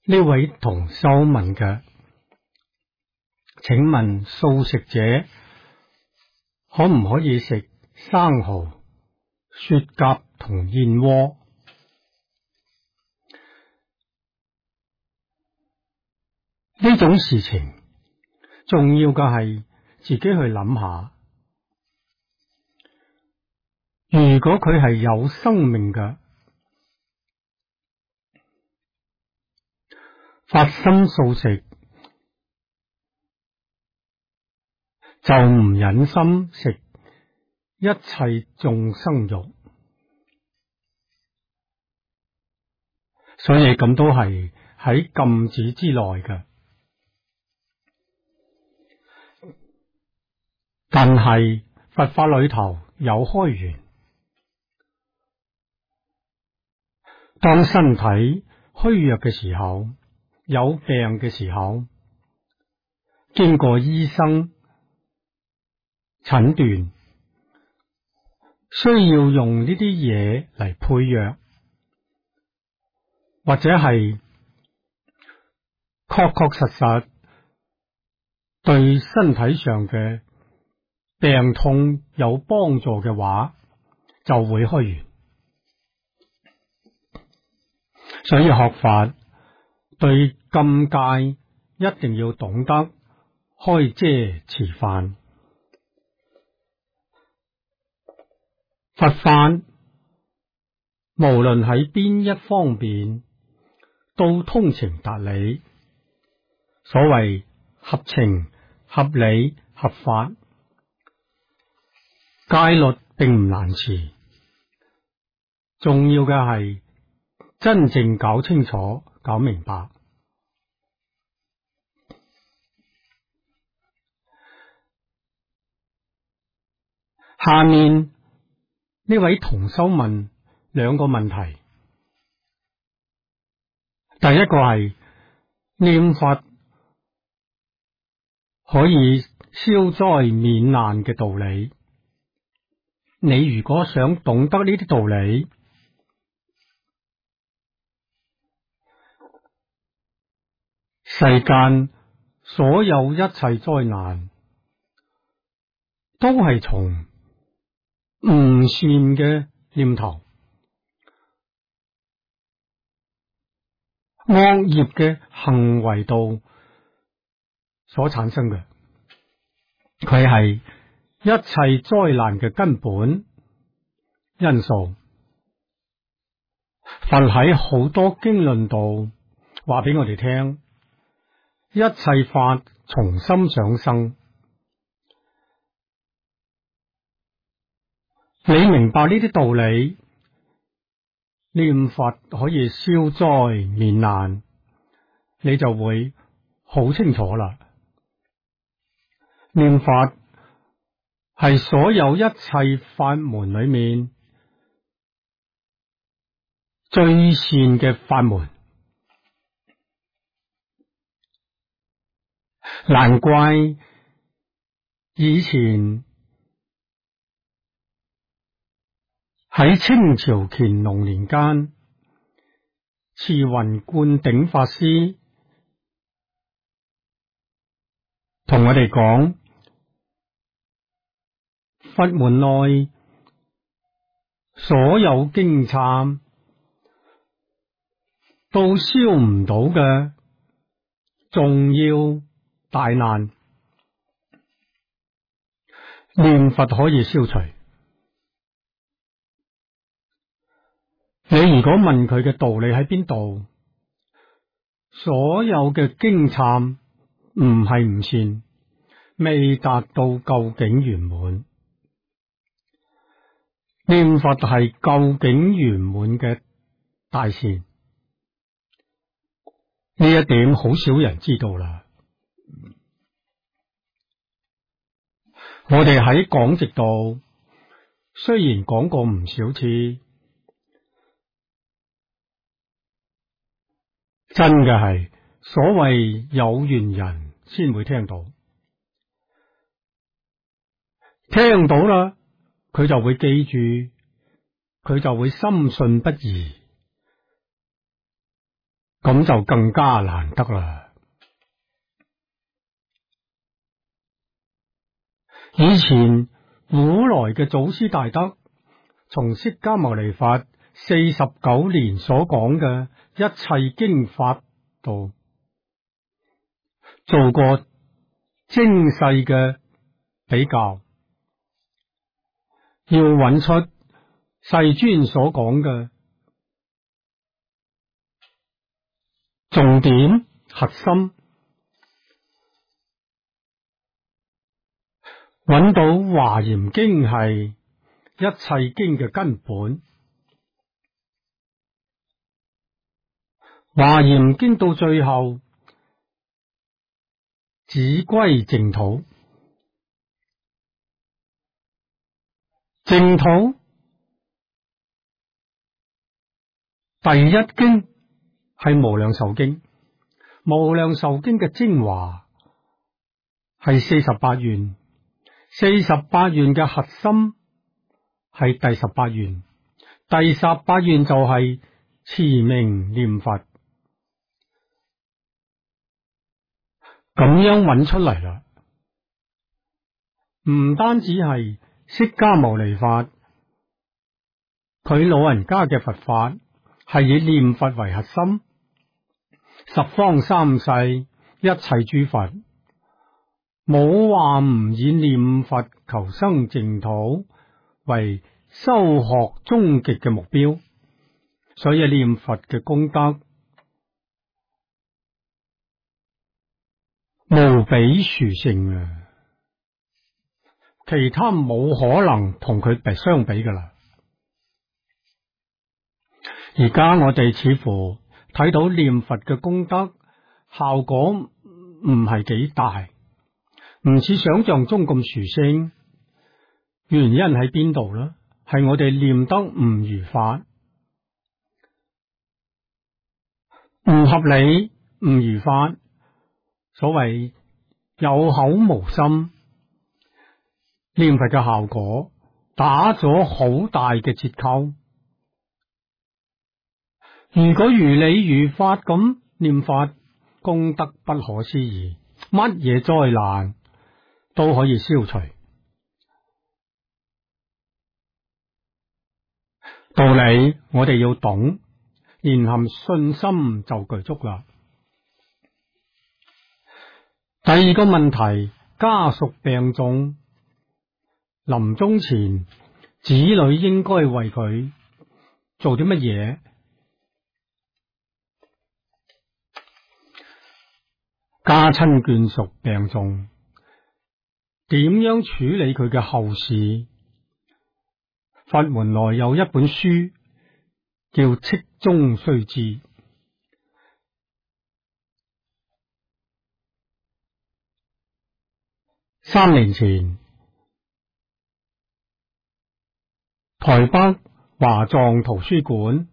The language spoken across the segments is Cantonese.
呢位同修問嘅，請問素食者可唔可以食生蠔、雪蛤同燕窩？呢種事情重要嘅係自己去諗下，如果佢係有生命嘅，發心素食，就唔忍心食一切眾生肉，所以咁都係喺禁止之內嘅。但係佛法裏頭有開緣，當身體虛弱嘅時候，有病嘅時候，經過醫生診斷，需要用呢啲嘢嚟配藥，或者係確確實實對身體上嘅病痛有幫助嘅話，就會開緣。所以學法對禁戒一定要懂得開遮持範。佛法無論喺邊一方面都通情達理，所謂合情、合理、合法。戒律並唔難持，重要嘅係真正搞清楚、搞明白。下面呢位同修問兩個問題，第一個係念佛可以消災免難嘅道理。你如果想懂得呢啲道理，世間所有一切災難都係從唔善嘅念頭、惡業嘅行為度所產生嘅，佢係一切災難嘅根本因素。佛喺好多經論度話俾我哋聽，一切法從心想生。你明白呢啲道理，念佛可以消災免難，你就會好清楚啦。念佛係所有一切法門裏面最善嘅法門，難怪以前喺清朝乾隆年間，慈雲灌頂法師同我哋講，佛門內所有經懺都消唔到嘅重要大難，念佛可以消除。你如果問佢嘅道理喺邊度，所有嘅經懺唔係唔善，未達到究竟圓滿。念佛係究竟圓滿嘅大善，呢一點好少人知道啦。我哋喺講直度雖然講過唔少次，真嘅係所謂有緣人先會聽到，聽到啦，佢就會記住，佢就會深信不疑， 咁就更加難得啦。以前古來嘅祖師大德，從釋迦牟尼佛49年所講嘅一切經法度，做過精細嘅比較，要揾出世尊所講嘅重點核心，揾到華嚴經係一切經嘅根本。華嚴經到最後只歸淨土，淨土第一經係無量壽經，無量壽經嘅精華係48願，48願嘅核心係第18願，第18願就係持名念佛，咁樣揾出嚟啦。唔單止係釋迦牟尼佛，佢老人家嘅佛法係以念佛為核心，十方三世一切諸佛冇話唔以念佛求生淨土為修學終極嘅目標，所以念佛嘅功德無比殊勝啊！其他冇可能同佢相比噶啦。而家我哋似乎睇到念佛嘅功德效果唔係幾大，唔似想象中咁殊勝。原因喺邊度呢？係我哋念得唔如法，唔合理，唔如法。所謂有口無心，念佛嘅效果打咗好大嘅折扣。如果如理如法咁念法，功德不可思議，乜嘢災難都可以消除。道理我哋要懂，然後信心就具足啦。第二個問題，家屬病重，臨終前子女應該為佢做啲乜嘢？家親眷屬病重，點樣處理佢嘅後事？法門內有一本書叫《戚中須知》。3年前，台北華藏圖書館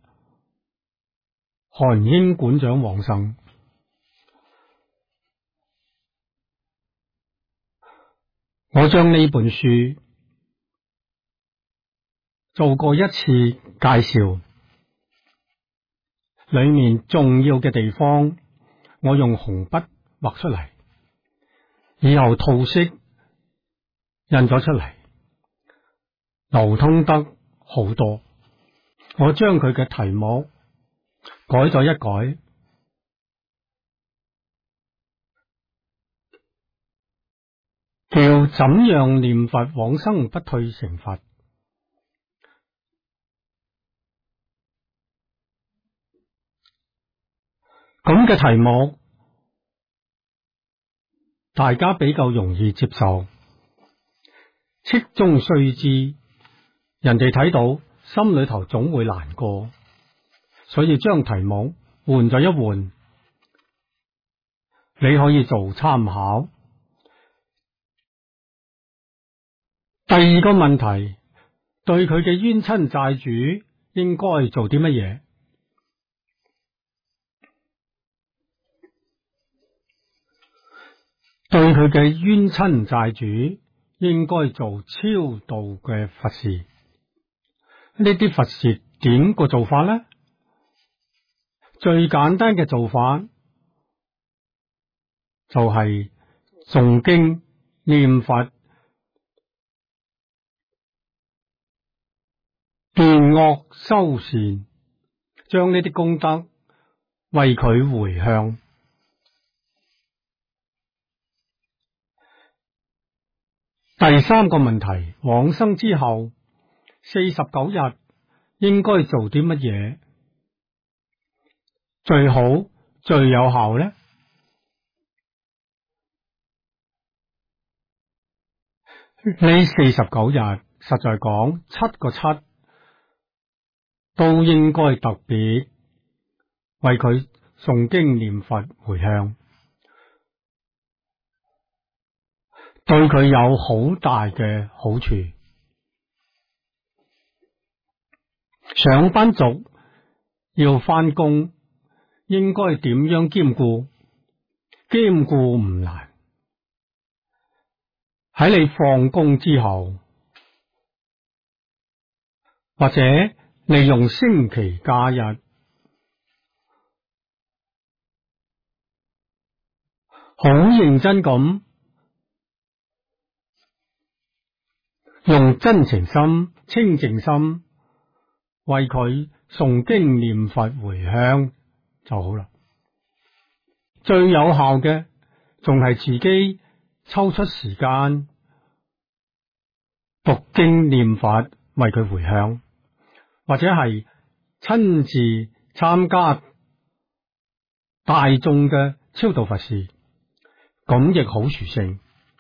韓英館長往生，我將呢本書做過一次介紹，裏面重要嘅地方我用紅筆畫出嚟，以後套色印咗出嚟，流通得好多。我將佢嘅題目改咗一改，叫怎樣念佛往生不退成佛。咁嘅題目大家比較容易接受，戚中須知，人哋睇到心裏頭總會難過，所以將題目換咗一換，你可以做參考。第二個問題，對佢嘅冤親債主應該做啲乜嘢？對佢嘅冤親債主應該做超度嘅佛事。呢啲佛事點個做法呢？ 最簡單嘅做法就係誦經念佛、斷惡修善，將呢啲功德為佢回向。第三個問題，往生之後49日應該做啲乜嘢最好最有效呢？呢49日實在講7個7都應該特別為佢誦經念佛回向，對佢有好大嘅好處。上班族要返工，應該點樣兼顧？兼顧唔難。喺你放工之後，或者利用星期假日，好認真咁用真情心、清淨心為佢誦經念佛回向就好啦。最有效嘅仲係自己抽出時間讀經念佛為佢回向，或者係親自參加大眾嘅超度佛事，咁亦好殊勝。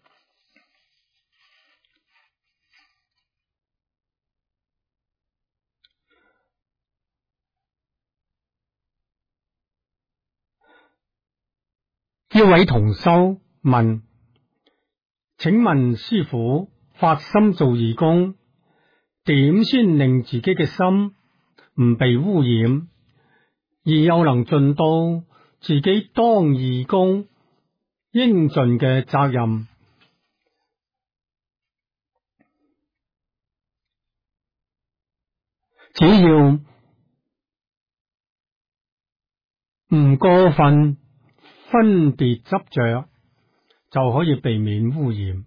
一位同修問：請問師父，發心做義工，點先令自己嘅心唔被污染，而又能盡到自己當義工應盡嘅責任？只要唔過分分別執着，就可以避免污染。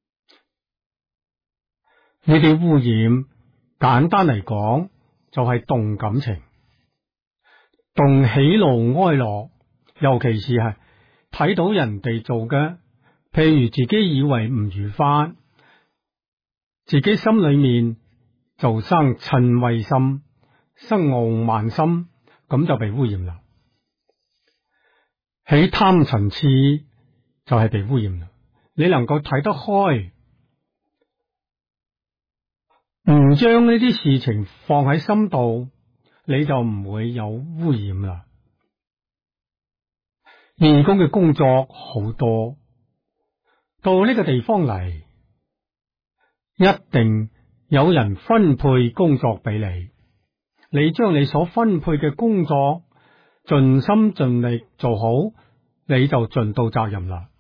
呢啲污染簡單嚟講就係動感情，動喜怒哀樂，尤其是係睇到人哋做嘅，譬如自己以為唔如法，自己心裏面就生嗔恚心，生傲慢心，咁就被污染啦。起貪嗔癡就係被污染啦。你能夠睇得開，唔將呢啲事情放喺心度，你就唔會有污染啦。義工嘅工作好多，到呢個地方嚟，一定有人分配工作俾你，你將你所分配嘅工作盡心盡力做好，你就盡到責任啦。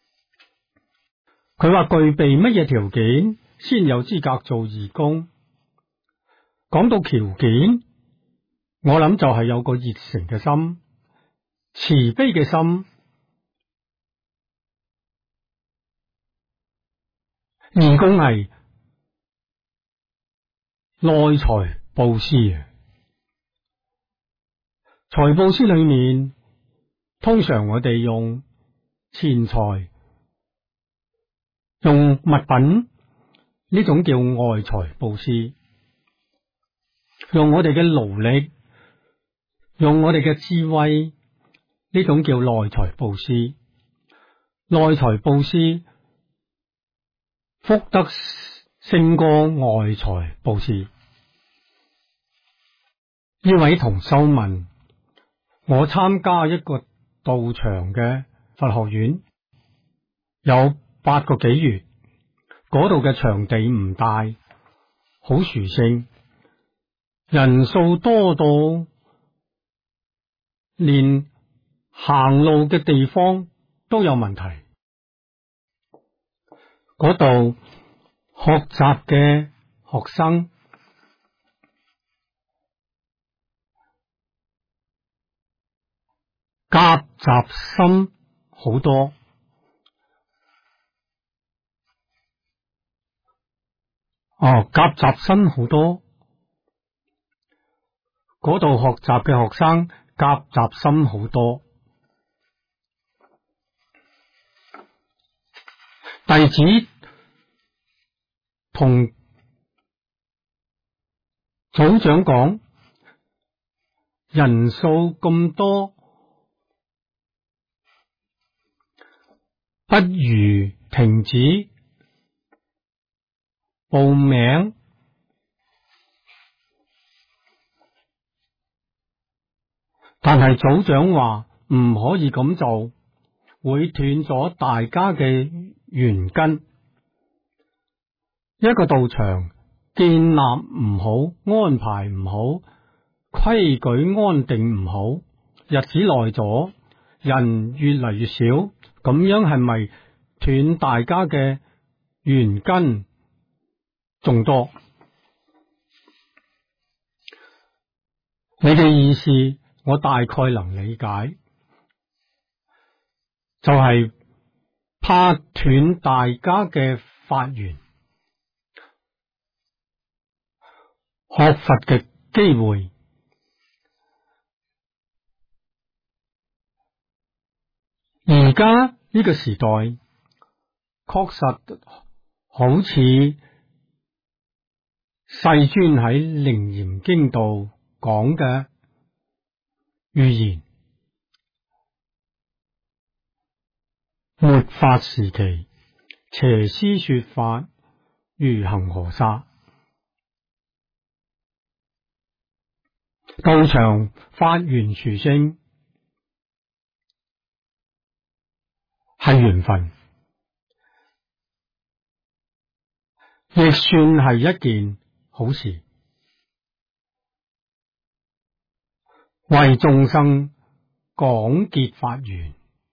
佢話具備乜嘢條件先有資格做義工？講到條件，我諗就係有個熱誠嘅心、慈悲嘅心。義工係內財布施啊！財布施裏面，通常我哋用錢財、用物品，呢種叫外財布施。用我哋嘅勞力，用我哋嘅智慧，呢種叫內財布施。內財布施福德勝過外財布施。呢位同修問：我參加一個道場嘅佛學院，有8個幾月，嗰度嘅場地唔大，好殊勝，人數多到連行路嘅地方都有問題。嗰度學習嘅學生夾雜心好多。夾雜心好多，嗰度學習嘅學生夾雜心好多。弟子同組長講，人數咁多，不如停止報名。但係組長話唔可以咁做，會斷咗大家嘅緣根。一個道場建立唔好，安排唔好，規矩安定唔好，日子耐咗，人越嚟越少，咁樣係咪斷大家嘅緣根仲多？你嘅意思我大概能理解，就係怕斷大家嘅法緣，學佛嘅機會。而家呢個時代確實好似世尊喺《楞嚴經》度講嘅預言，末法時期，邪師說法如恒河沙，道場發緣殊勝係緣分，亦算係一件好事，為眾生廣結法緣。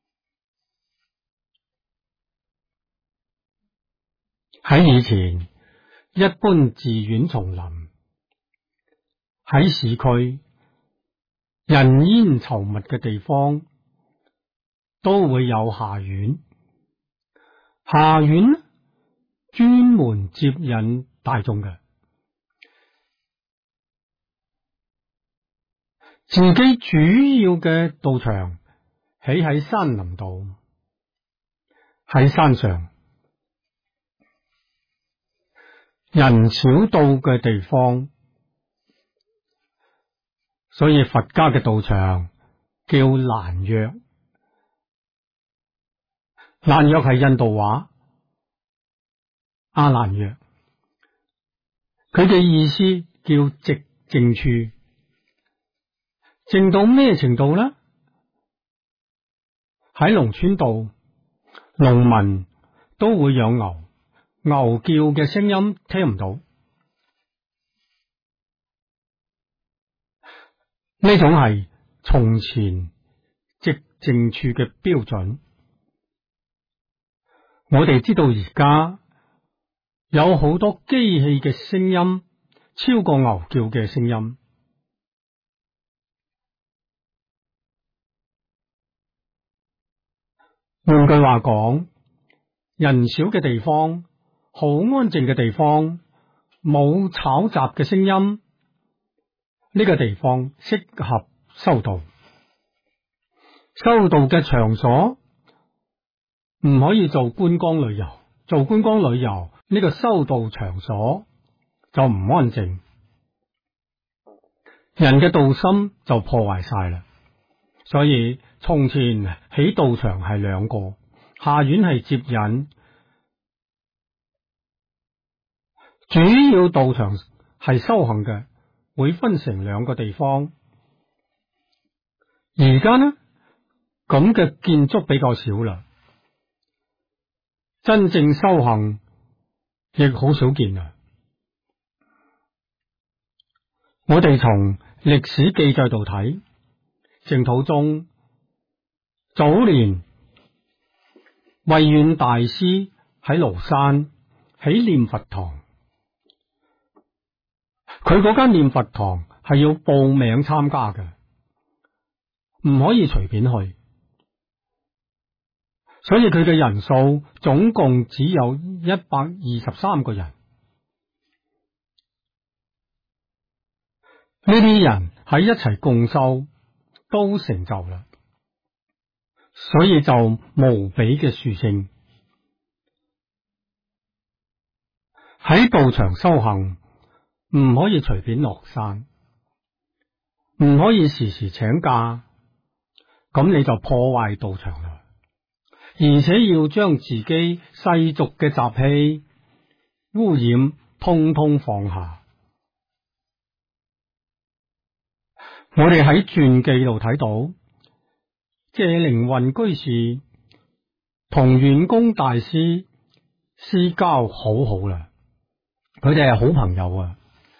喺以前，一般寺院叢林，喺市區人煙稠密嘅地方，都會有下院。下院專門接引大眾嘅，自己主要嘅道場起喺山林度，喺山上，人少到嘅地方，所以佛家嘅道場叫蘭若。蘭若係印度話，阿蘭若，佢嘅意思叫寂靜處。靜到咩程度呢？喺農村度，農民都會養牛，牛叫嘅聲音聽唔到。呢種係從前寂靜處嘅標準。我哋知道而家有好多機器嘅聲音超過牛叫嘅聲音。換句話講，人少嘅地方，好安靜嘅地方，冇吵雜嘅聲音，呢個地方適合修道。修道嘅場所唔可以做觀光旅遊，做觀光旅遊呢個修道場所就唔安靜，人嘅道心就破壞晒啦。所以從前起道場係兩個，下院係接引，主要道場係修行嘅，會分成兩個地方。而家呢，咁嘅建築比較少啦，真正修行亦好少見啦。我哋從歷史記載度睇，淨土宗早年慧遠大師喺廬山起念佛堂，佢嗰間念佛堂係要報名參加嘅， 唔可以隨便去，所以佢嘅人數總共只有123個人。呢啲人喺一齊共修都成就啦，所以就無比嘅殊勝。喺道場修行唔可以隨便落山，唔可以時時請假，咁你就破壞道場啦。而且要將自己世俗嘅習氣污染通通放下。我哋喺傳記度睇到謝靈運居士同遠公大師私交好好啦，佢哋係好朋友啊。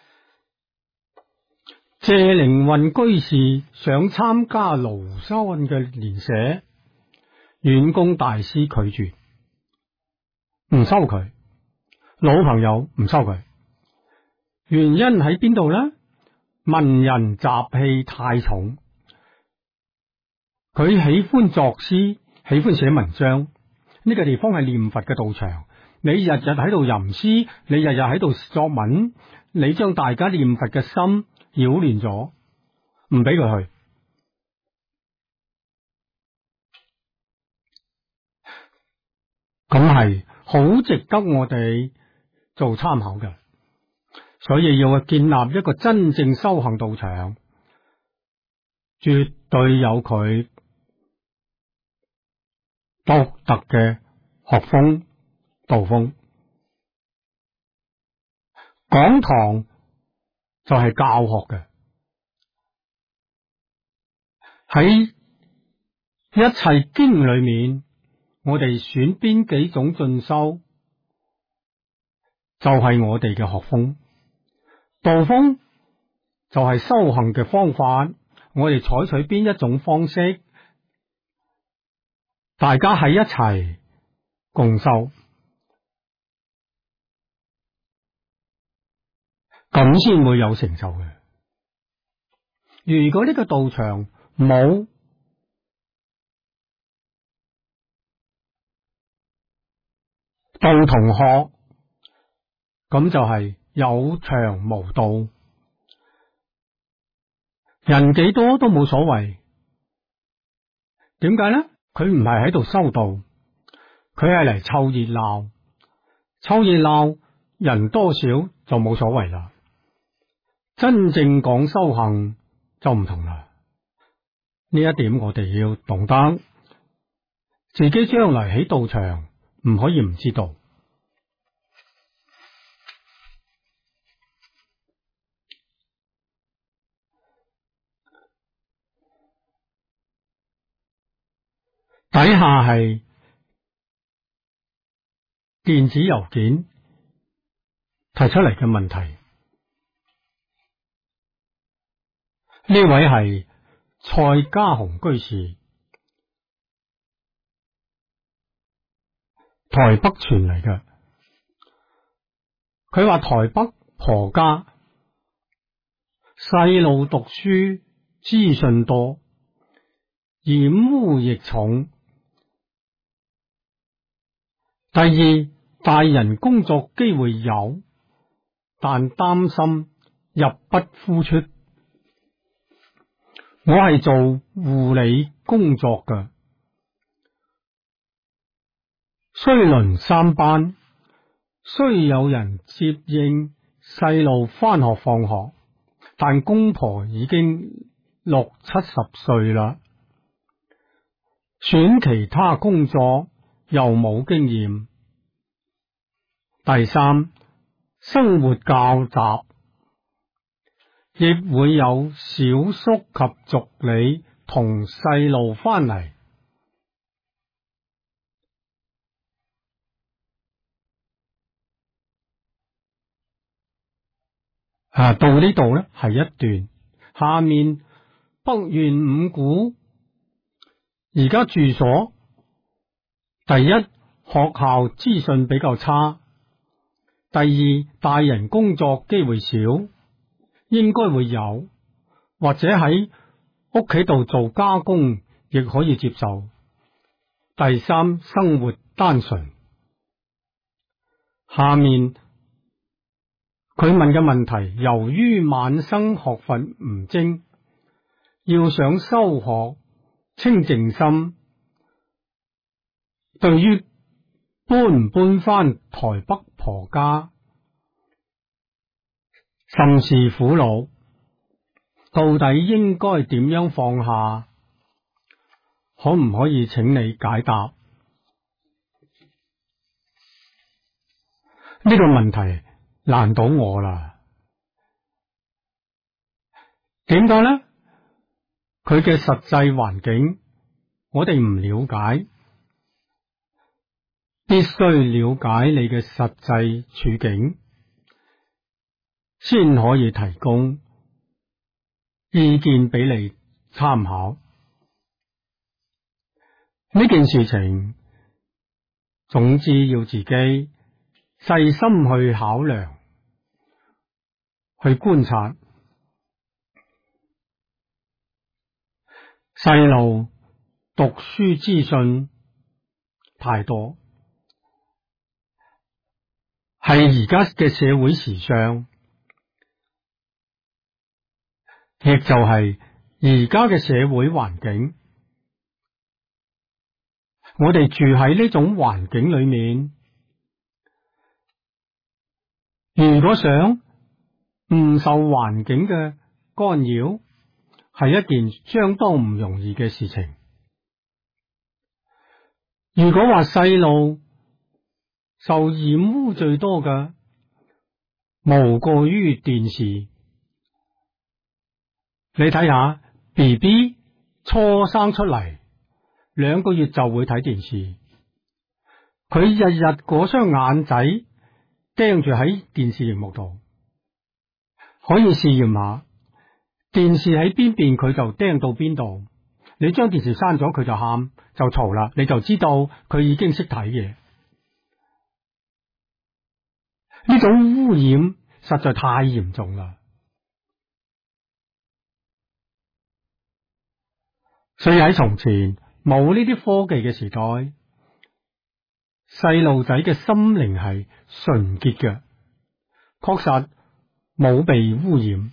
謝靈運居士想參加廬山嘅蓮社，遠公大師拒絕，唔收佢，老朋友唔收佢。原因喺邊度呢？文人習氣太重，佢喜歡作詩，喜歡寫文章。呢個地方係念佛嘅道場，你日日喺度吟詩，你日日喺度作文，你將大家念佛嘅心擾亂咗，唔俾佢去。咁係好值得我哋做參考嘅，所以要去建立一個真正修行道場，絕對有佢獨特嘅學風道風。講堂就係教學嘅，喺一切經裏面，我哋選邊幾種進修，就係我哋嘅學風。道風就係修行嘅方法，我哋採取邊一種方式，大家喺一齊共修，咁先會有成就嘅。如果呢個道場冇道同學，咁就係有場無道，人幾多都冇所謂。點解呢？佢唔係喺度修道，佢係嚟湊熱鬧。湊熱鬧，人多少就冇所謂啦。真正講修行就唔同啦。呢一點我哋要懂得，自己將來喺道場唔可以唔知道。底下係電子郵件提出嚟嘅問題。呢位係蔡家雄居士，台北傳嚟嘅。佢話台北婆家細路讀書資訊多，染污亦重。第二，大人工作機會有，但擔心入不敷出。我係做護理工作嘅，雖輪3班，雖有人接應細路返學放學，但公婆已經60、70歲啦，選其他工作又冇經驗。第三，生活較雜，亦會有小叔及族里同細路翻嚟。到呢度呢係一段，下面北縣五股而家住所，第一，學校資訊比較差。第二，大人工作機會少，應該會有，或者喺屋企度做加工亦可以接受。第三，生活單純。下面佢問嘅問題，由於晚生學佛唔精，要想修學清淨心，對於搬唔搬翻台北婆家，甚是苦惱，到底應該點樣放下？可唔可以請你解答？呢個問題難倒我啦。點解呢？佢嘅實際環境我哋唔了解，必須了解你嘅實際處境，先可以提供意見俾你參考。呢件事情，總之要自己細心去考量，去觀察。細路讀書資訊太多，係而家嘅社會時尚，亦就係而家嘅社會環境。我哋住喺呢種環境裏面，如果想唔受環境嘅干擾，係一件相當唔容易嘅事情。如果話細路受染污最多嘅，無過於電視。你睇下 BB 初生出嚟2個月就會睇電視，佢日日嗰雙眼仔盯住喺電視熒幕度，可以試驗下。電視喺邊邊佢就盯到邊度，你將電視閂咗佢就喊就嘈啦，你就知道佢已經識睇嘢。呢種污染實在太嚴重啦，所以喺從前冇呢啲科技嘅時代，細路仔嘅心靈係純潔嘅，確實冇被污染。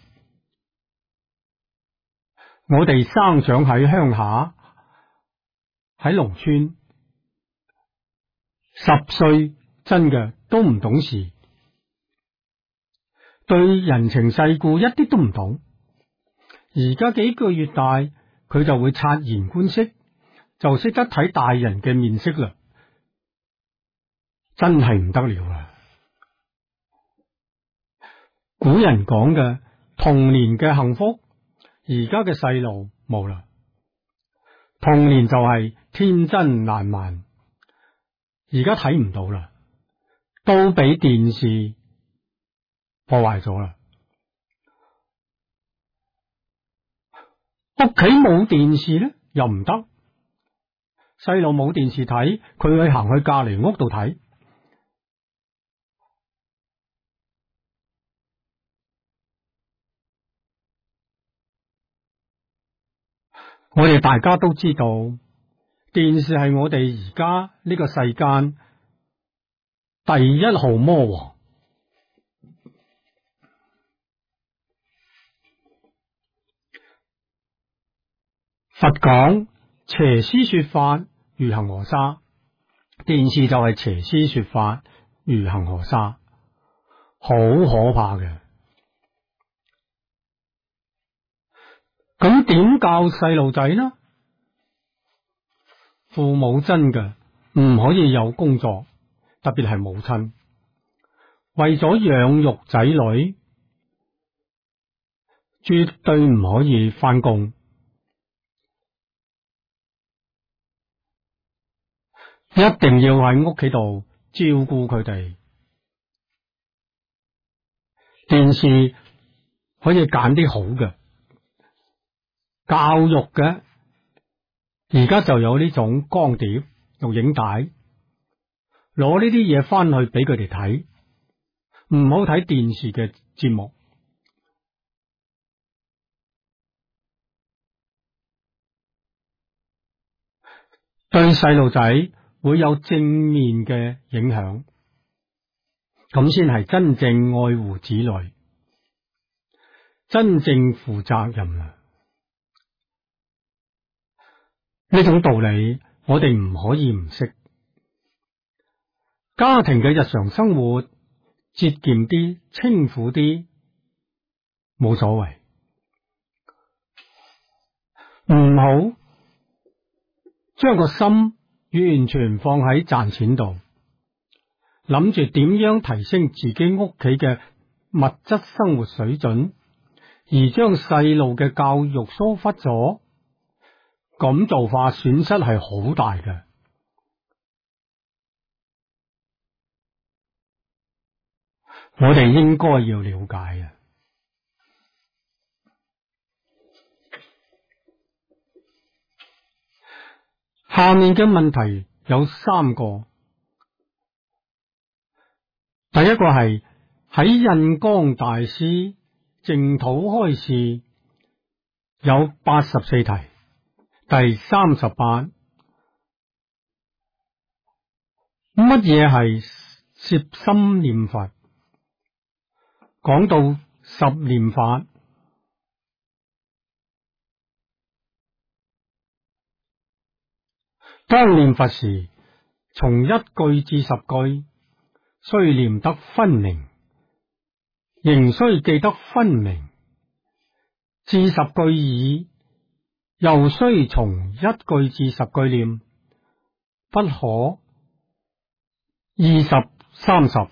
我哋生長喺鄉下，喺農村，10歲真嘅都唔懂事，對人情世故一啲都唔懂。而家幾個月大，佢就會察言觀色，就識得睇大人嘅面色啦，真係唔得了啦！古人講嘅童年嘅幸福，而家嘅細路冇啦。童年就係天真爛漫，而家睇唔到啦，都俾電視破壞咗啦。屋企冇電視咧又唔得，細路冇電視睇，佢去行去隔籬屋度睇。我哋大家都知道，電視係我哋而家呢個世間第一號魔王。佛講邪師說法如恒河沙，電視就係邪師說法如恒河沙，好可怕嘅。咁點教細路仔呢？父母真嘅唔可以有工作，特別係母親，為咗養育仔女，絕對唔可以返工，一定要喺屋企度照顧佢哋。電視可以揀啲好嘅，教育嘅，而家就有呢種光碟、錄影帶，攞呢啲嘢翻去俾佢哋睇，唔好睇電視嘅節目。 對細路仔會有正面嘅影響，咁先係真正愛護子女，真正負責任啊！呢種道理我哋唔可以唔識。家庭嘅日常生活節儉啲、清苦啲，冇所謂。唔好將個心完全放喺賺錢度，諗住點樣提升自己屋企嘅物質生活水準，而將細路嘅教育疏忽咗，咁做法損失係好大嘅。我哋應該要了解啊。下面嘅問題有3個。第一個係喺印光大師淨土開示有84題，第38，乜嘢係攝心念佛？講到十念法，當念佛時，從1句至10句，須念得分明，仍須記得分明；至10句已，又須從1句至10句念，不可20、30。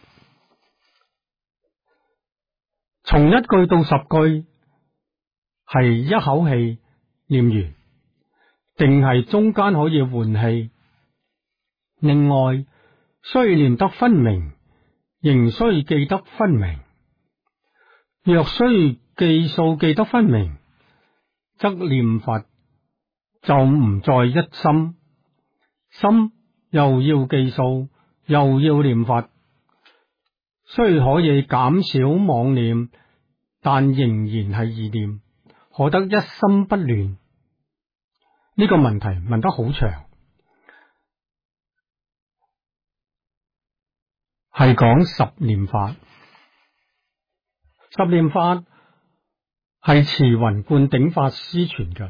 從1句到10句係一口氣念完，定係中間可以換氣？另外，須念得分明，仍須記得分明。若須記數記得分明，則念佛就唔再一心，心又要記數，又要念佛。雖可以減少妄念，但仍然係意念，可得一心不亂。呢個問題問得好長，係講十念法。十念法係慈雲灌頂法師傳嘅，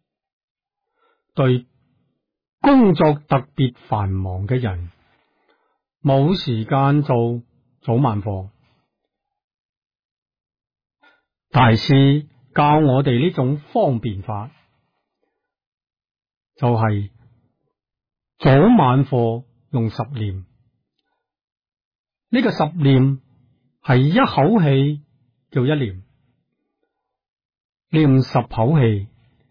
對工作特別繁忙嘅人，冇時間做早晚課，大師教我哋呢種方便法，就係早晚課用10念。呢個10念係一口氣叫1念，念10口氣。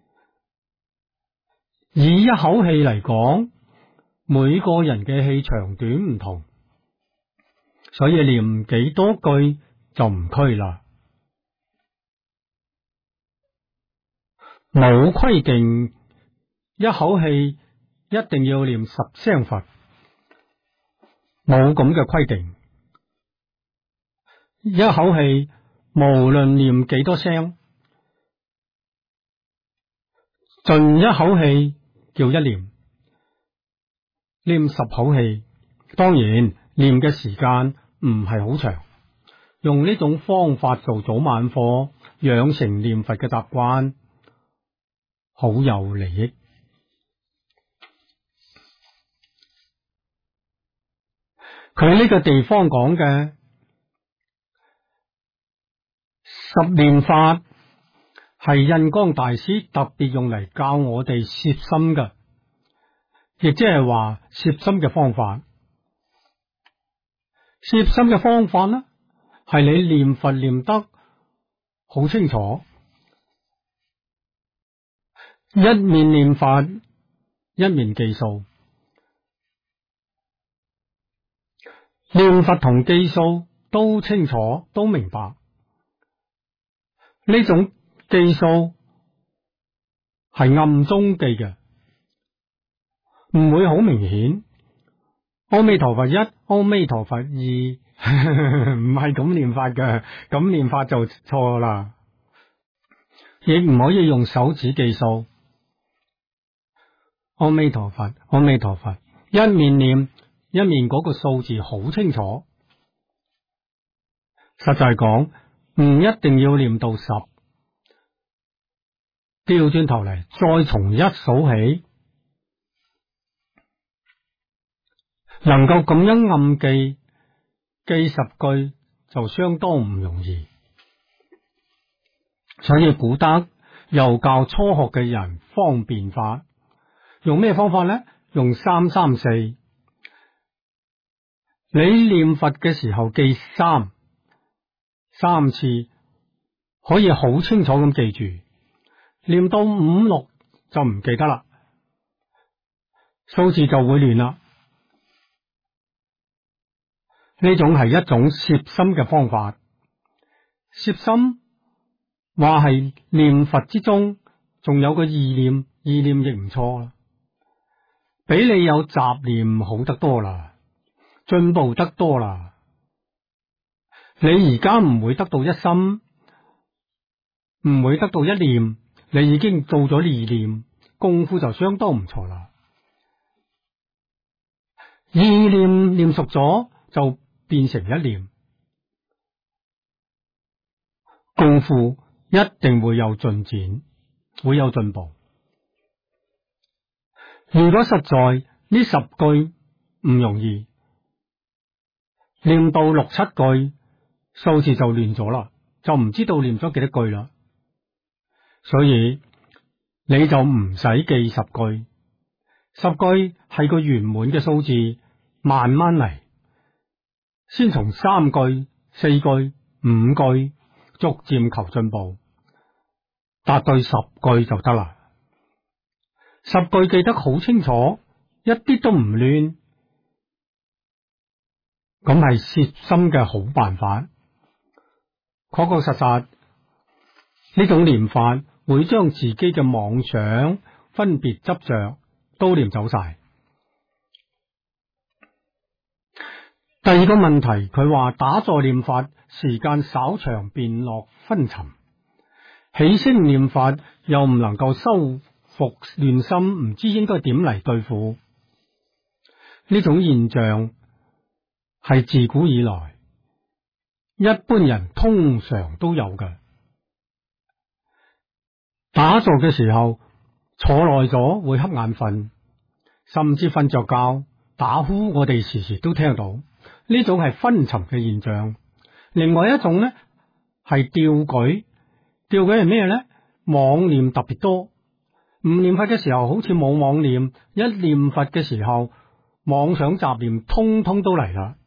以一口氣嚟講，每個人嘅氣長短唔同，所以念幾多句就唔拘啦。冇規定一口氣一定要念10聲佛，冇咁嘅規定。一口氣無論念幾多聲，盡一口氣叫1念，念10口氣。當然念嘅時間唔係好長，用呢種方法做早晚課，養成念佛嘅習慣，好有利益。佢呢個地方講嘅十念法係印光大師特別用嚟教我哋攝心嘅，亦即係話攝心嘅方法。攝心嘅方法呢，係你念佛念得好清楚，一面念佛，一面記數。念佛同記數都清楚，都明白。呢種記數係暗中記嘅，唔會好明顯。阿彌陀佛1，阿彌陀佛2，唔係咁念法嘅，咁念法就錯啦。亦唔可以用手指記數。 阿彌陀佛，阿彌陀佛，一面念一面嗰個數字好清楚。實在講唔一定要念到10，調轉頭嚟再從1數起，能夠咁樣暗記10句就相當唔容易。所以古德又教初學嘅人方便法，用咩方法呢？用334。你念佛嘅時候記3次，可以好清楚咁記住。念到5、6就唔記得啦，數字就會亂啦。呢種係一種攝心嘅方法。攝心話係念佛之中仲有個意念，意念亦唔錯啦，比你有雜念好得多啦，進步得多啦。你而家唔會得到一心，唔會得到一念，你已經做咗2念，功夫就相當唔錯啦。2念念熟咗就變成1念，功夫一定會有進展，會有進步。如果實在呢10句唔容易，念到6、7句，數字就亂咗啦，就唔知道念咗幾多句啦。所以你就唔使記10句，10句係個圓滿嘅數字，慢慢嚟，先從3句、4句、5句，逐漸求進步，達到10句就得啦。10句記得好清楚，一啲都唔亂，咁係攝心嘅好辦法。確確實實呢種念法會將自己嘅妄想、分別執着都念走晒。第二個問題，佢話打坐念法時間稍長便落昏沉，起聲念法又唔能夠收復亂心，唔知應該點嚟對付呢種現象。係自古以來一般人通常都有嘅。打坐嘅時候坐耐咗會瞌眼瞓，甚至瞓着覺打呼，我哋時時都聽到。呢種係昏沉嘅現象。另外一種呢係掉舉，掉舉係咩呢？妄念特別多，唔念佛嘅時候好似冇妄念，一念佛嘅時候妄想雜念通通都嚟啦。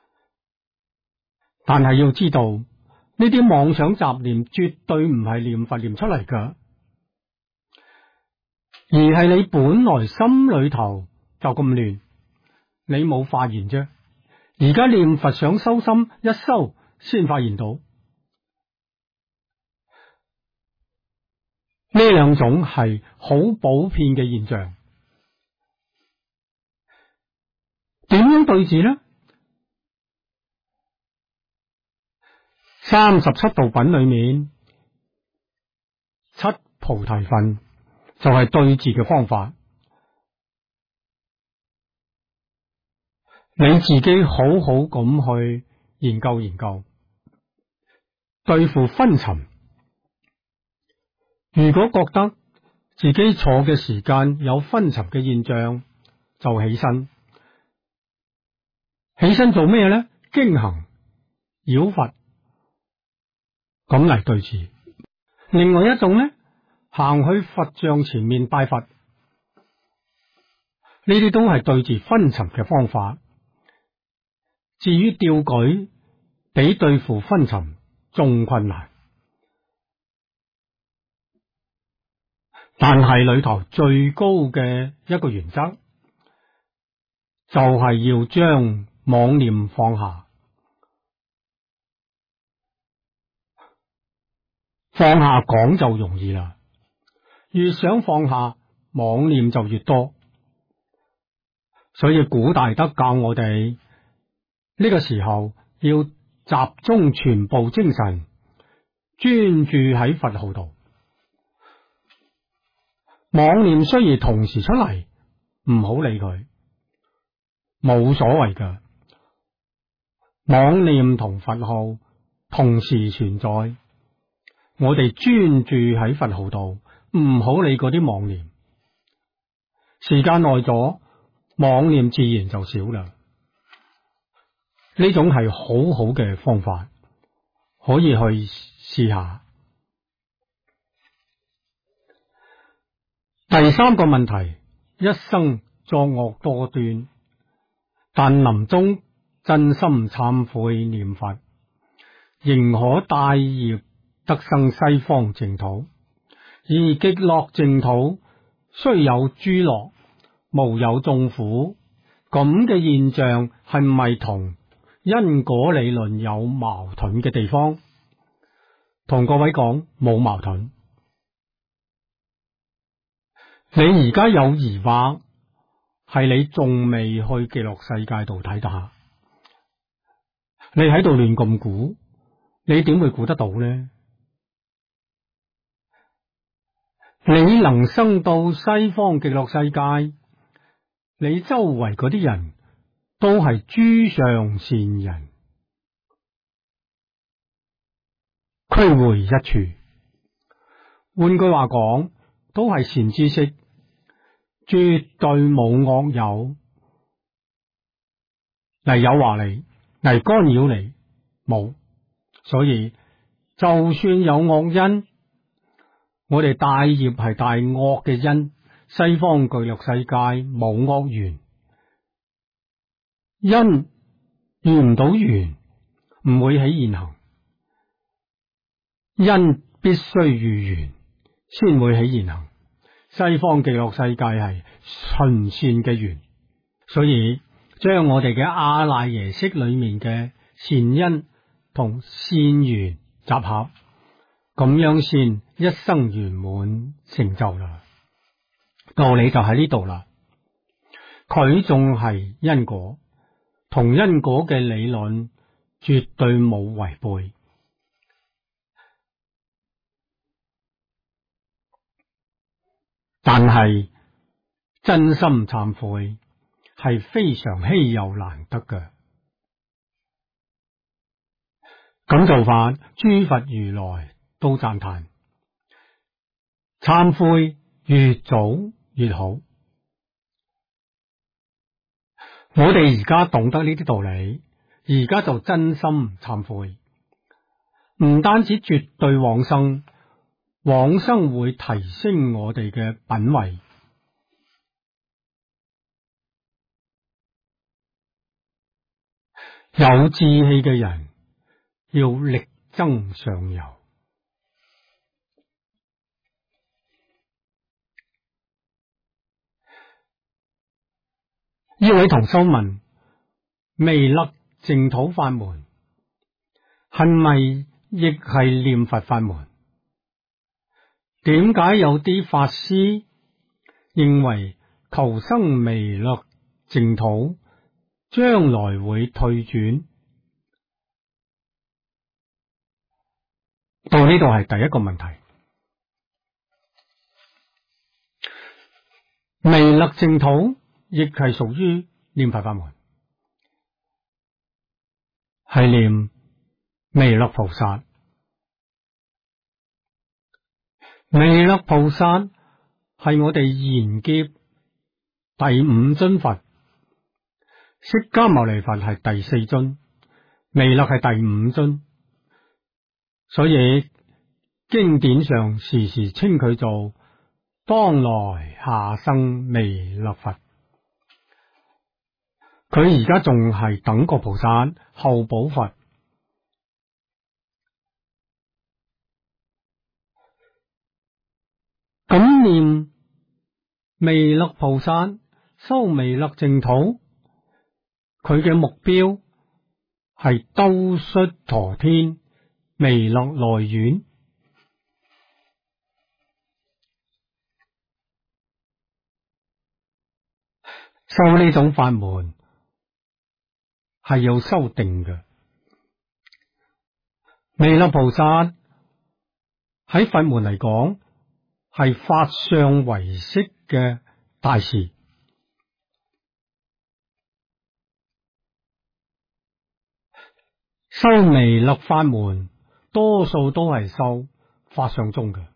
但係要知道呢啲妄想雜念絕對唔係念佛念出嚟噶，而係你本來心裏頭就咁亂，你冇發現啫。而家念佛想收心，一收先發現到。呢兩種係好普遍嘅現象。點樣對治呢？37道品裏面7菩提分就係對治嘅方法。你自己好好咁去研究研究，對付昏沉。如果覺得自己坐嘅時間有昏沉嘅現象，就起身。起身做咩呢？經行繞佛咁嚟對治。另外一種呢，行去佛像前面拜佛，呢啲都係對治昏沉嘅方法。至於掉舉，比對付昏沉仲困難。但係裏頭最高嘅一個原則，就係要將妄念放下。放下講就容易啦，越想放下，妄念就越多。所以古大德教我哋呢個時候要集中全部精神，專注喺佛號度。妄念雖然同時出嚟， 唔好理佢，冇所謂噶。妄念同佛號同時存在，我哋專注喺佛號度，唔好理嗰啲妄念。時間耐咗，妄念自然就少啦。呢種係好好嘅方法，可以去試下。第三個問題，一生作惡多端，但臨終真心懺悔念佛，仍可帶業得生西方淨土。而極樂淨土雖有諸樂，無有眾苦，咁嘅現象係咪同因果理論有矛盾嘅地方？同各位講，冇矛盾。你而家有疑惑，係你仲未去極樂世界度睇得下。你喺度亂咁估，你點會估得到呢？你能生到西方極樂世界，你周圍嗰啲人都係諸上善人，俱會一處。換句話講，都係善知識，絕對冇惡友嚟誘惑你，嚟干擾你，冇。所以就算有惡因，我哋帶業係帶惡嘅因，西方極樂世界冇惡緣，因遇唔到緣，唔會起現行，因必須遇緣先會起現行。西方極樂世界係純善嘅緣，所以將我哋嘅阿賴耶識裏面嘅善因同善緣集合，咁樣先一生圓滿成就啦。道理就喺呢度啦。佢仲係因果，同因果嘅理論絕對冇違背。但係真心懺悔係非常稀有難得嘅。咁做法，諸佛如來都讚歎。懺悔越早越好。我哋而家懂得呢啲道理，而家就真心懺悔，唔單止絕對往生，往生會提升我哋嘅品位。有志氣嘅人要力爭上游。呢位同修問：彌勒淨土法門係咪亦係念佛法門？點解有啲法師認為求生彌勒淨土將來會退轉？到呢度係第一個問題。彌勒淨土亦係屬於念佛法門，係念彌勒菩薩。彌勒菩薩係我哋賢劫第五尊佛，釋迦牟尼佛係第四尊，彌勒係第五尊，所以經典上時時稱佢做當來下生彌勒佛。佢而家仲係等覺菩薩、後補佛。咁念彌勒菩薩修彌勒淨土，佢嘅目標係兜率陀天彌勒內院。修呢種法門係要修定嘅。彌勒菩薩喺佛門嚟講係法相唯識嘅大士， 修彌勒法門，多數都係修法相宗嘅。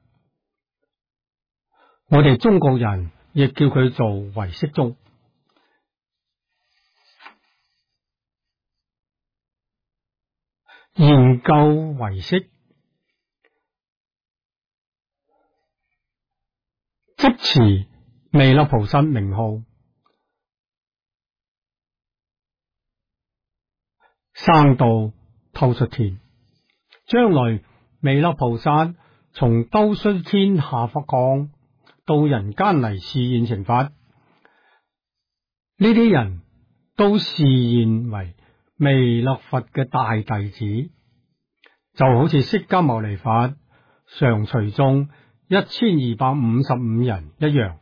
我哋中國人亦叫佢做唯識宗。研究唯識，執持彌勒菩薩名號，生道透出天。將來彌勒菩薩從兜率天下降到人間嚟示現成佛，呢啲人都示現為彌勒佛嘅大弟子，就好似釋迦牟尼佛常隨眾1255人一樣。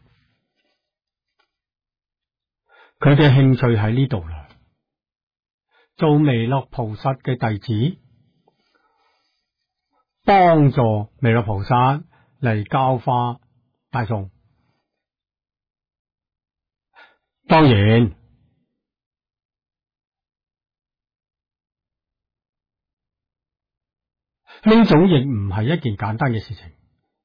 佢嘅興趣喺呢度啦，做彌勒菩薩嘅弟子，幫助彌勒菩薩嚟教化大眾。當然，呢種亦唔係一件簡單嘅事情。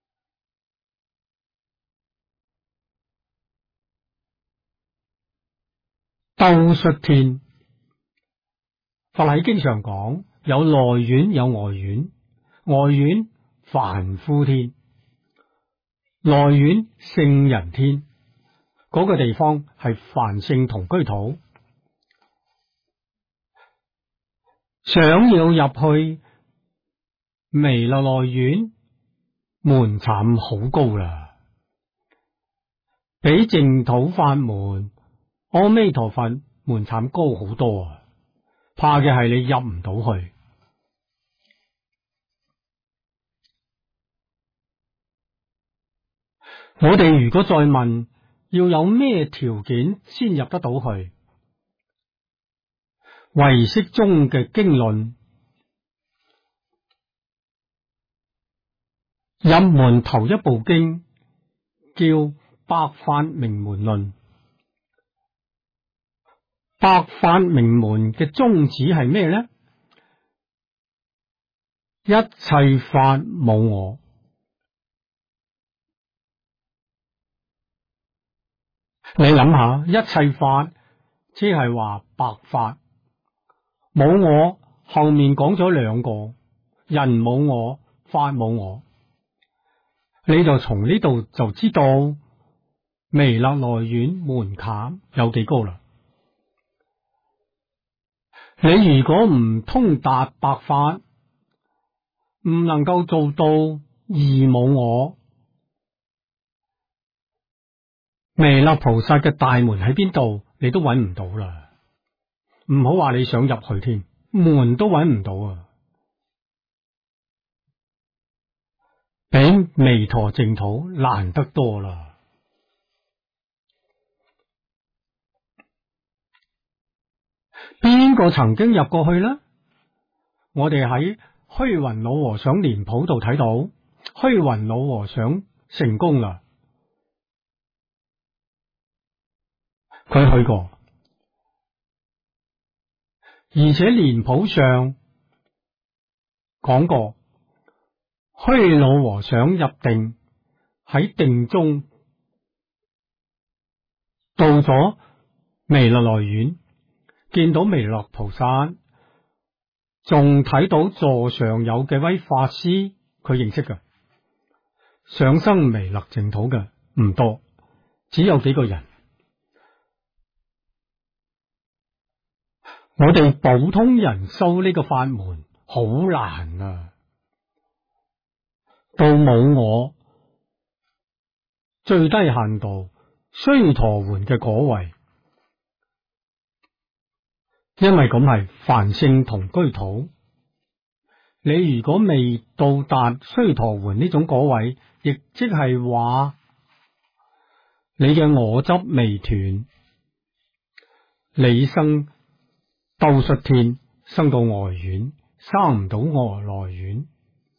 兜率天，佛喺經常講有內院有外院，外院凡夫天，內院聖人天。嗰個地方係凡聖同居土，想要入去彌勒內院，門檻好高啦，比淨土法門阿彌陀佛門檻高好多啊！怕嘅係你入唔到去。我哋如果再問，要有咩條件先入得到去？唯識宗嘅經論入門頭一部經叫《百法明門論》。百法明門嘅宗旨係咩呢？一切法冇我。你諗下，一切法即係話百法冇我，後面講咗兩個，人冇我，法冇我，你就從呢度就知道彌勒內院門檻有幾高啦。你如果唔通達百法，唔能夠做到二冇我，彌勒菩薩嘅大門喺邊度，你都揾唔到啦。唔好話你想入去添，門都揾唔到啊！比彌陀淨土難得多啦。邊個曾經入過去呢？我哋喺虛雲老和尚年譜度睇到，虛雲老和尚成功啦。佢去過，而且年譜上講過，虛老和尚入定，喺定中到咗彌勒內院，見到彌勒菩薩，仲睇到座上有幾位法師，佢認識㗎。上生彌勒淨土嘅唔多，只有幾個人。我哋普通人修呢個法門好難啊，到冇我最低限度須陀洹嘅果位，因為咁係凡聖同居土。你如果未到達須陀洹呢種果位，亦即係話你嘅我執未斷，你生兜率天，生到外院，生唔到內院。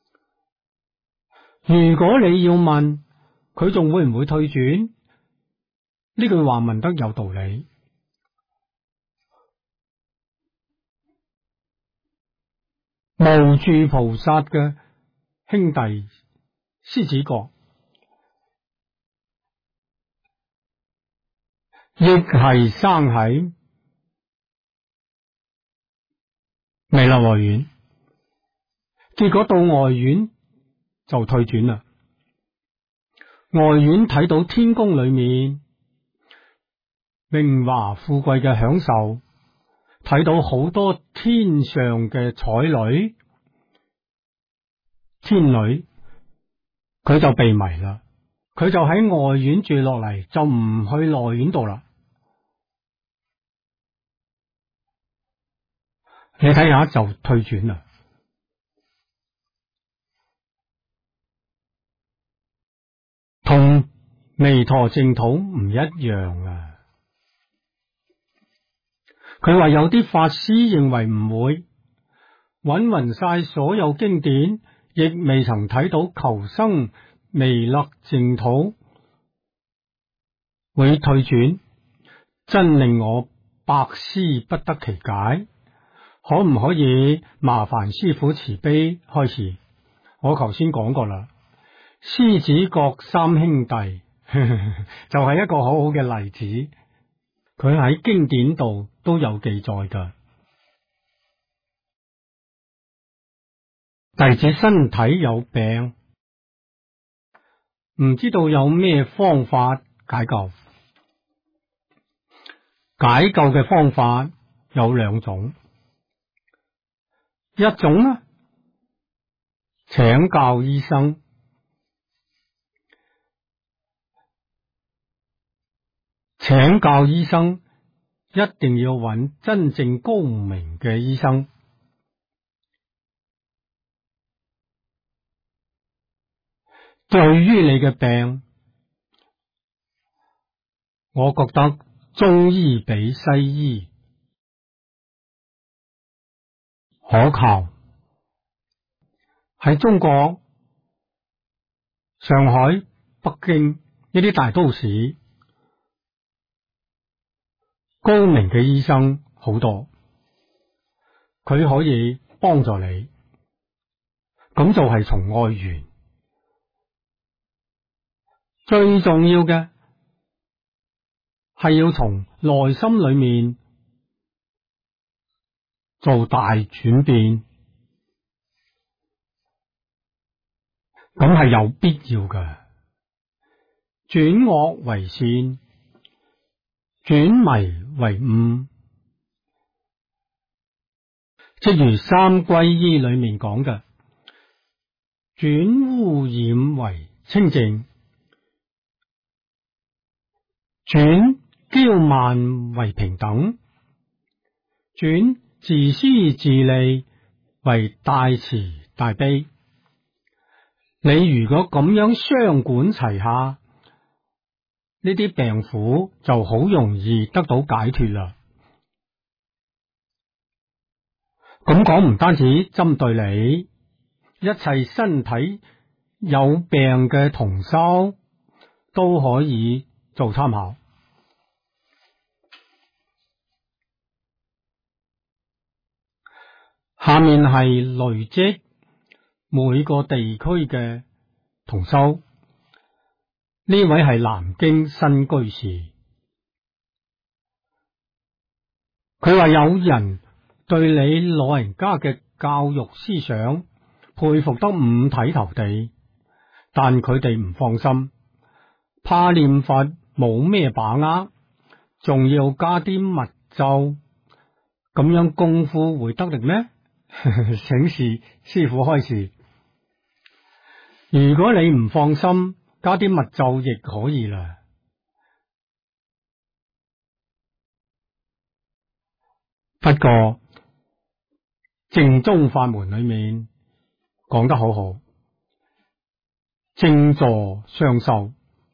如果你要問佢仲會唔會退轉，呢句話問得有道理。 無住菩薩嘅兄弟獅子國，亦係生喺彌勒外院，結果到外院就退轉啦。外院睇到天宮裏面榮華富貴嘅享受，睇到好多天上嘅彩女天女，佢就被迷啦。佢就喺外院住落嚟，就唔去內院度啦。你睇下就退轉啦。同彌陀淨土唔一樣啊！佢話有啲法師認為唔會，揾勻晒所有經典，亦未曾睇到求生彌勒淨土會退轉，真令我百思不得其解。可唔可以麻煩師父慈悲開示？我頭先講過啦，獅子國三兄弟就係一個好好嘅例子，佢喺經典度都有記載噶。弟子身體有病，唔知道有咩方法解救。解救嘅方法有兩種，一種呢，請教醫生。請教醫生一定要揾真正高明嘅醫生。對於你嘅病，我覺得中醫比西醫可靠。喺中國上海、北京呢啲大都市，高明嘅醫生好多，佢可以幫助你。咁就係從外緣，最重要嘅係要從內心裏面做大轉變，咁係有必要嘅。轉惡為善，轉迷為悟，即如三歸依裏面講嘅，轉污染為清淨，轉驕慢為平等，轉自私自利為大慈大悲。你如果咁樣雙管齊下，呢啲病苦就好容易得到解脫啦。咁講唔單止針對你，一切身體有病嘅同修都可以做參考。下面係累積每個地區嘅同修。呢位係南京新居士，佢話有人對你老人家嘅教育思想佩服得五體投地，但佢哋唔放心，怕念佛冇咩把握，仲要加啲密咒，咁樣功夫會得力咩？請示師父開示。如果你唔放心，加啲密咒亦可以啦。不過正宗法門裏面講得好好，正坐雙修，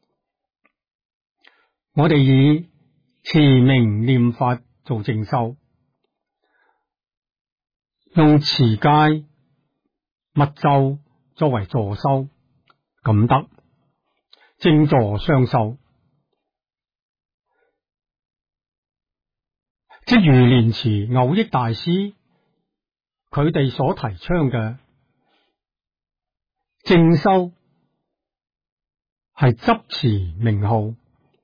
我哋以持名念法做正修，用持戒密咒作為助修，咁得正坐雙修。即如蓮池藕益大師， 佢哋所提倡嘅正修係執持名號，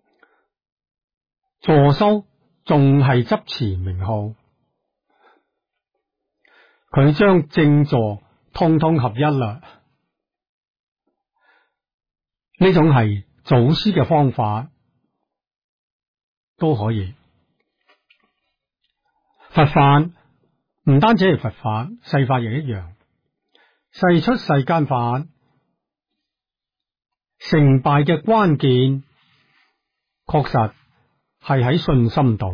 助修仲係執持名號，佢將正助通通合一啦。呢種係祖師嘅方法都可以。佛法唔單止係佛法，世法亦一樣。世出世間法成敗嘅關鍵，確實係喺信心度。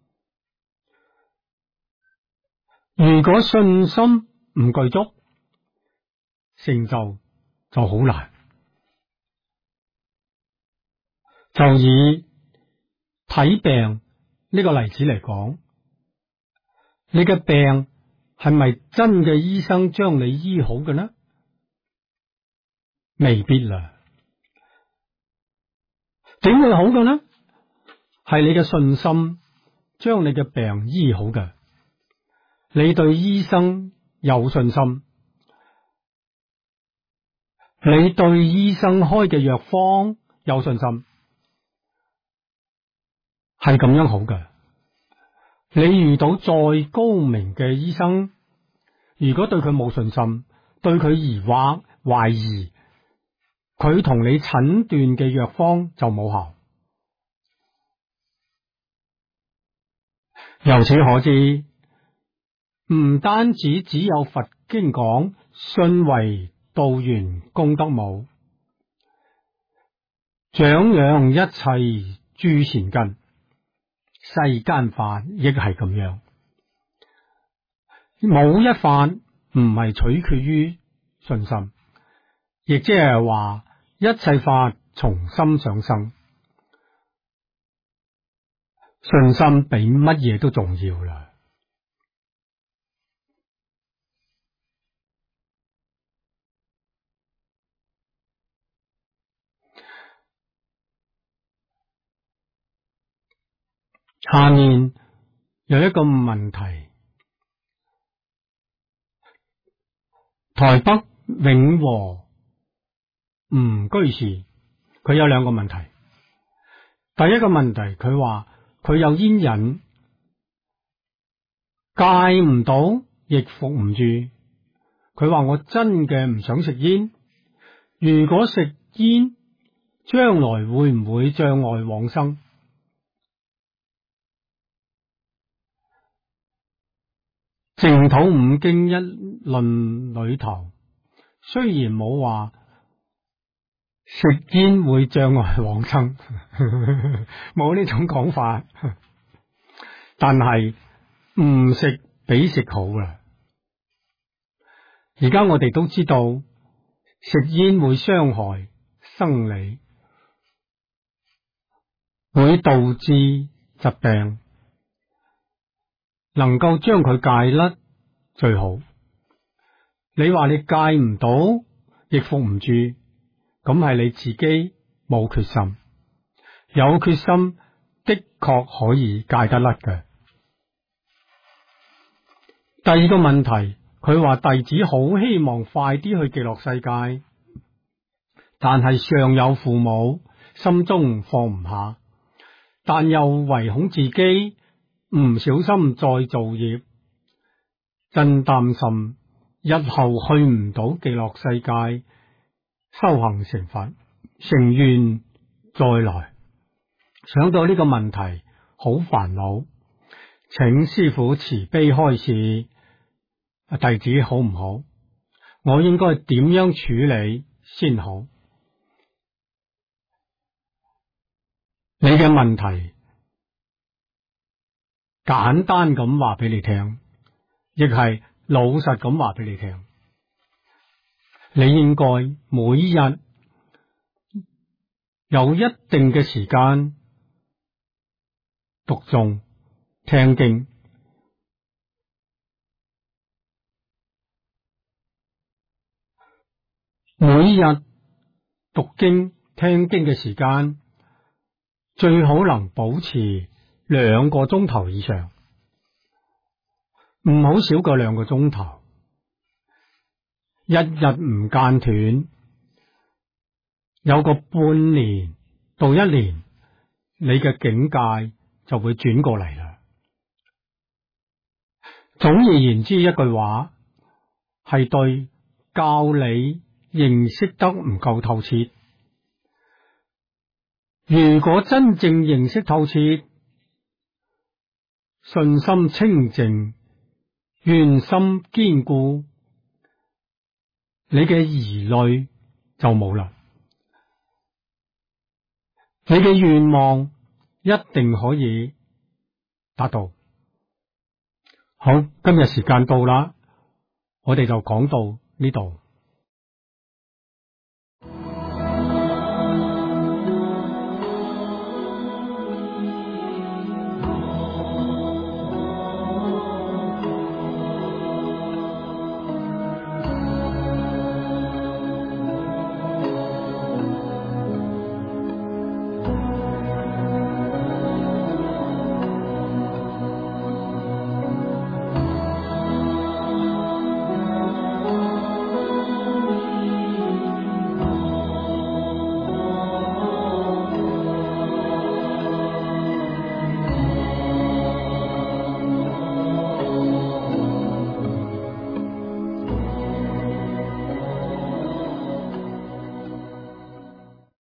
如果信心唔具足，成就好難。就以睇病呢個例子嚟講，你嘅病係咪真嘅醫生將你醫好嘅呢？未必啦。點會好嘅呢？係你嘅信心將你嘅病醫好嘅。你對醫生有信心，你對醫生開嘅藥方有信心，係咁樣好嘅。你遇到再高明嘅醫生，如果對佢冇信心，對佢疑惑懷疑，佢同你診斷嘅藥方就冇效。由此可知，唔單止只有佛經講信為道源功德母，長養一切諸善根，世間法亦係咁樣。冇一法唔係取決於信心，亦即係話一切法從心上生，信心比乜嘢都重要啦。下面有一個問題，台北永和吳居士，佢有兩個問題。第一個問題，佢話佢有煙癮，戒唔到，亦服唔住。佢話我真嘅唔想食煙，如果食煙，將來會唔會障礙往生？淨土五經一論裏頭，雖然冇話食煙會障礙往生，冇呢種講法，但係唔食比食好啦。而家我哋都知道食煙會傷害生理，會導致疾病，能夠將佢戒甩最好。你話你戒唔到，亦服唔住，咁係你自己冇決心。有決心的確可以戒得甩嘅。第二個問題，佢話弟子好希望快啲去極樂世界，但係上有父母，心中放唔下，但又唯恐自己唔小心再造業，真擔心日後去唔到極樂世界修行成佛，成願再來。想到呢個問題，好煩惱，請師父慈悲開示，弟子好唔好？我應該點樣處理先好？你嘅問題簡單咁話俾你聽，亦係老實咁話俾你聽。你應該每日有一定嘅時間讀誦聽經，每日讀經聽經嘅時間最好能保持2個鐘頭以上，唔好少過2個鐘頭。 日日唔間斷，有個半年到1年，你嘅境界就會轉過嚟啦。總而言之，一句話係對教理認識得唔夠透徹。如果真正認識透徹，信心清淨，願心堅固，你嘅疑慮就冇啦，你嘅願望一定可以達到。好，今日時間到啦，我哋就講到呢度。